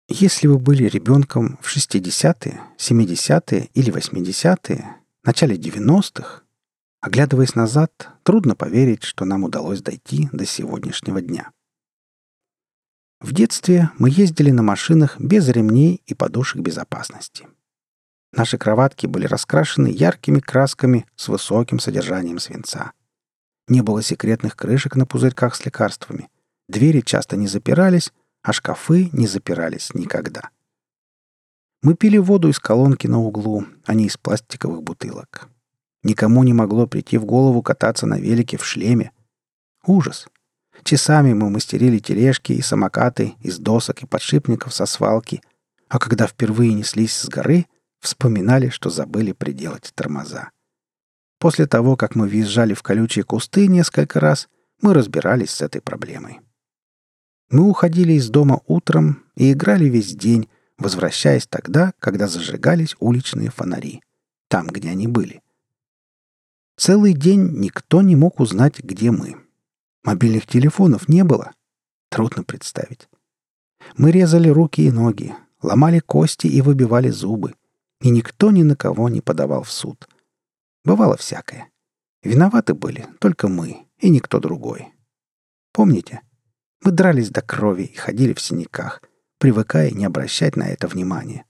Если вы были ребенком в 60-е, 70-е или 80-е, начале 90-х, оглядываясь назад, трудно поверить, что нам удалось дойти до сегодняшнего дня. В детстве мы ездили на машинах без ремней и подушек безопасности. Наши кроватки были раскрашены яркими красками с высоким содержанием свинца. Не было секретных крышек на пузырьках с лекарствами. Двери часто не запирались, а шкафы не запирались никогда. Мы пили воду из колонки на углу, а не из пластиковых бутылок. Никому не могло прийти в голову кататься на велике в шлеме. Ужас! Часами мы мастерили тележки и самокаты из досок и подшипников со свалки, а когда впервые неслись с горы, вспоминали, что забыли приделать тормоза. После того, как мы въезжали в колючие кусты несколько раз, мы разбирались с этой проблемой. Мы уходили из дома утром и играли весь день, возвращаясь тогда, когда зажигались уличные фонари, там, где они были. Целый день никто не мог узнать, где мы. Мобильных телефонов не было. Трудно представить. Мы резали руки и ноги, ломали кости и выбивали зубы, и никто ни на кого не подавал в суд. Бывало всякое. Виноваты были только мы и никто другой. Помните? Мы дрались до крови и ходили в синяках, привыкая не обращать на это внимания.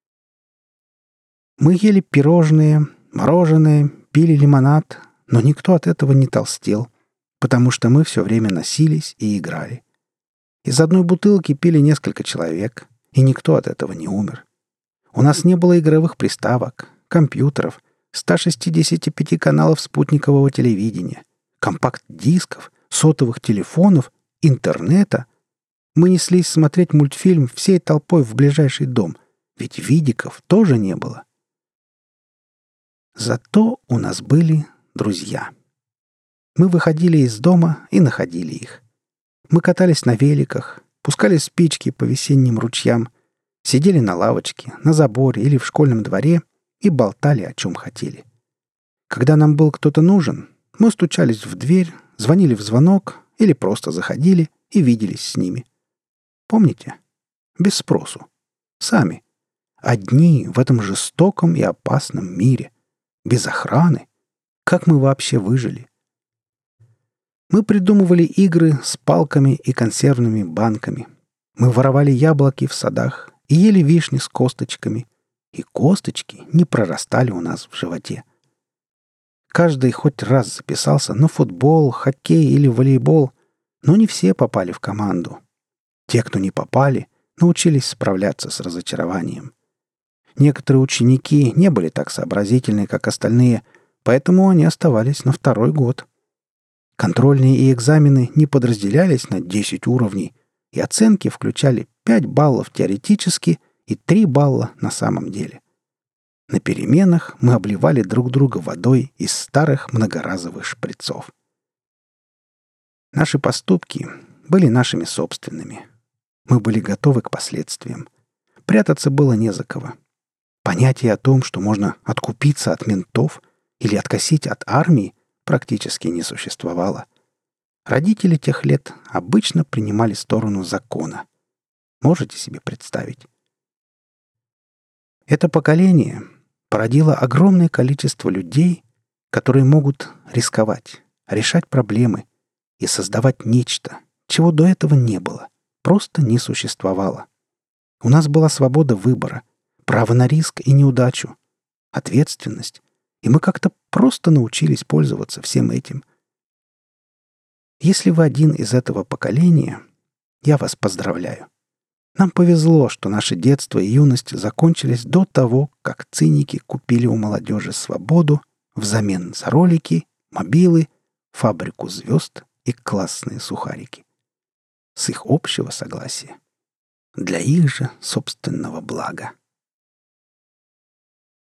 Мы ели пирожные, мороженое, пили лимонад, но никто от этого не толстел, потому что мы все время носились и играли. Из одной бутылки пили несколько человек, и никто от этого не умер. У нас не было игровых приставок, компьютеров, 165 каналов спутникового телевидения, компакт-дисков, сотовых телефонов, интернета. Мы неслись смотреть мультфильм всей толпой в ближайший дом, ведь видиков тоже не было. Зато у нас были друзья. Мы выходили из дома и находили их. Мы катались на великах, пускали спички по весенним ручьям, сидели на лавочке, на заборе или в школьном дворе и болтали, о чем хотели. Когда нам был кто-то нужен, мы стучались в дверь, звонили в звонок или просто заходили и виделись с ними. Помните? Без спросу. Сами. Одни в этом жестоком и опасном мире. Без охраны. Как мы вообще выжили? Мы придумывали игры с палками и консервными банками. Мы воровали яблоки в садах и ели вишни с косточками. И косточки не прорастали у нас в животе. Каждый хоть раз записался на футбол, хоккей или волейбол, но не все попали в команду. Те, кто не попали, научились справляться с разочарованием. Некоторые ученики не были так сообразительны, как остальные, поэтому они оставались на второй год. Контрольные и экзамены не подразделялись на 10 уровней, и оценки включали 5 баллов теоретически и 3 балла на самом деле. На переменах мы обливали друг друга водой из старых многоразовых шприцов. Наши поступки были нашими собственными. Мы были готовы к последствиям. Прятаться было не за кого. Понятие о том, что можно откупиться от ментов или откосить от армии, практически не существовало. Родители тех лет обычно принимали сторону закона. Можете себе представить? Это поколение породило огромное количество людей, которые могут рисковать, решать проблемы и создавать нечто, чего до этого не было, просто не существовало. У нас была свобода выбора, право на риск и неудачу, ответственность, и мы как-то просто научились пользоваться всем этим. Если вы один из этого поколения, я вас поздравляю. Нам повезло, что наше детство и юность закончились до того, как циники купили у молодежи свободу взамен за ролики, мобилы, фабрику звезд и классные сухарики. С их общего согласия. Для их же собственного блага.